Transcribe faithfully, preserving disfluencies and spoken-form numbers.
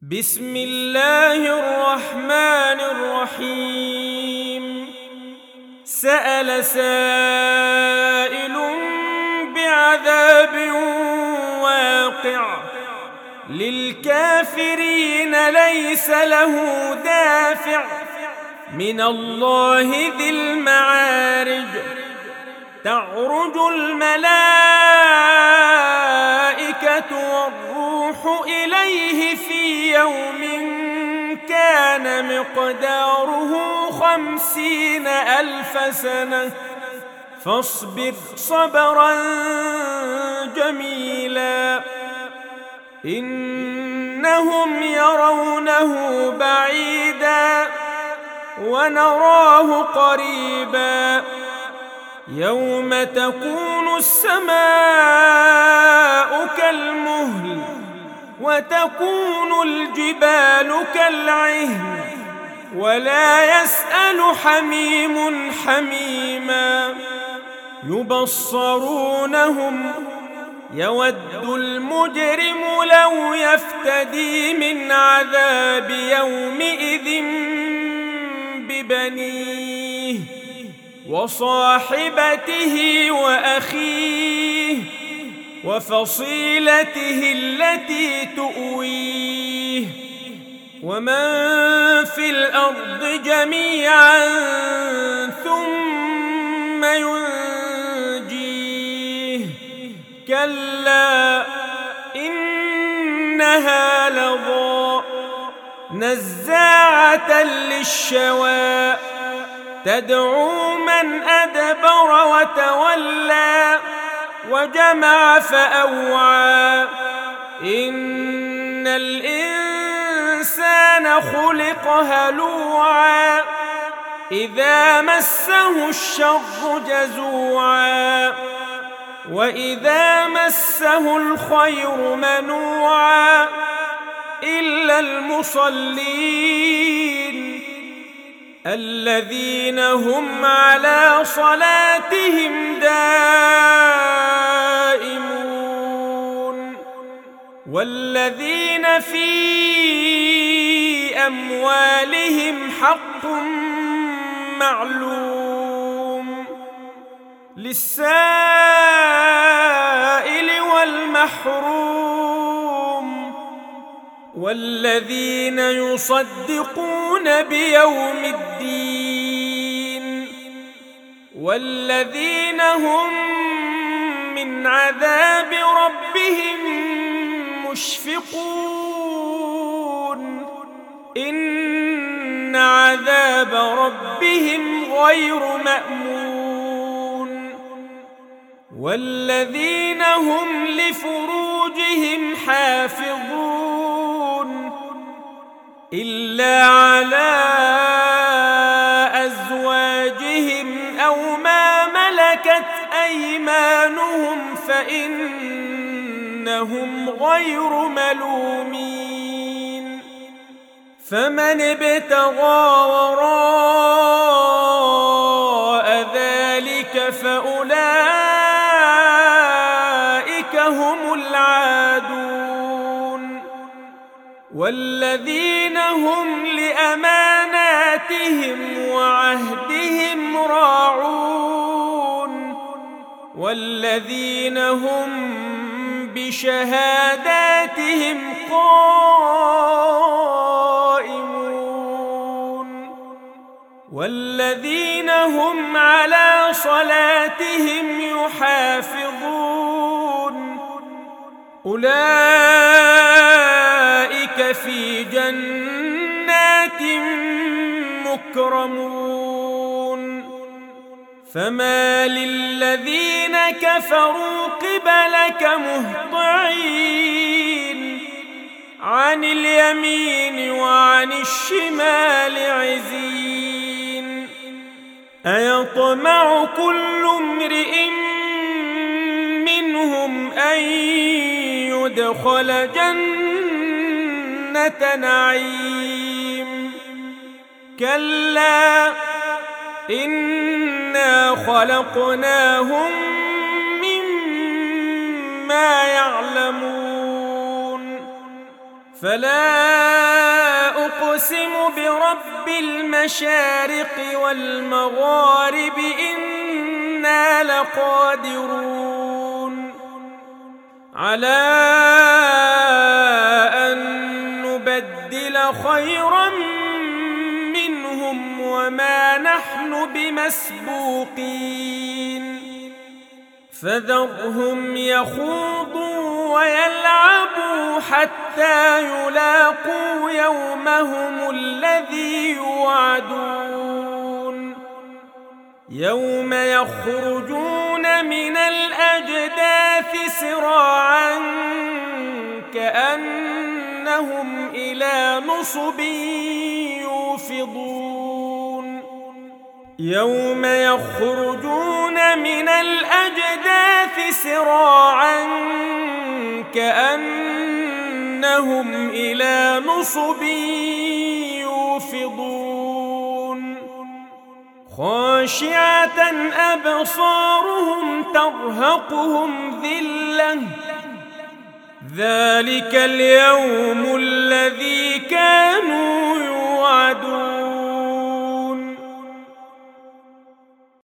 بسم الله الرحمن الرحيم. سأل سائل بعذاب واقع للكافرين ليس له دافع من الله ذي المعارج. تعرج الملائكة والروح إليه في يوم كان مقداره خمسين ألف سنة فاصبر صبرا جميلا إنهم يرونه بعيدا ونراه قريبا يوم تكون السماء كالمهل وتكون الجبال كالعهن ولا يسأل حميم حميما يبصرونهم يود المجرم لو يفتدي من عذاب يومئذ ببنيه وصاحبته وأخيه وفصيلته التي تؤويه ومن في الأرض جميعا ثم ينجيه كلا إنها لظى نزاعة للشوى تدعو من أدبر وتولى وجمع فأوعى إن الإنسان خلق هلوعا إذا مسه الشر جزوعا وإذا مسه الخير منوعا إلا المصلين الذين هم على صلاتهم دائمون والذين في أموالهم حق معلوم للسائل والمحروم والذين يصدقون بيوم الدين والذين هم من عذاب ربهم مشفقون إن عذاب ربهم غير مأمون والذين هم لفروجهم حافظون إلا على أزواجهم أو ما ملكت أيمانهم فإنهم غير ملومين فمن ابتغى وراء ذلك فأولئك هم العادون والذين هم لأماناتهم وعهدهم راعون والذين هم بشهاداتهم قائمون والذين هم على صلاتهم يحافظون أولئك في جنات مكرمون فما للذين كفروا قبلك مهطعين عن اليمين وعن الشمال عزين أيطمع كل امرئ منهم أن يدخل جنة نعيم كلا إنا خلقناهم مما يعلمون فلا أقسم برب المشارق والمغارب إنا لقادرون على أن نبدل خيرا منهم وما نحن بمسبوقين فذرهم يخوضوا ويلعبوا حتى يلاقوا يومهم الذي يوعدون يوم يخرجون من الأجداث سراعا كأنهم إلى نصب يوفضون يوم يخرجون من الأجداث سراعا كأنهم إلى نصب يوفضون خاشعة أبصارهم ترهقهم ذلة ذلك اليوم الذي كان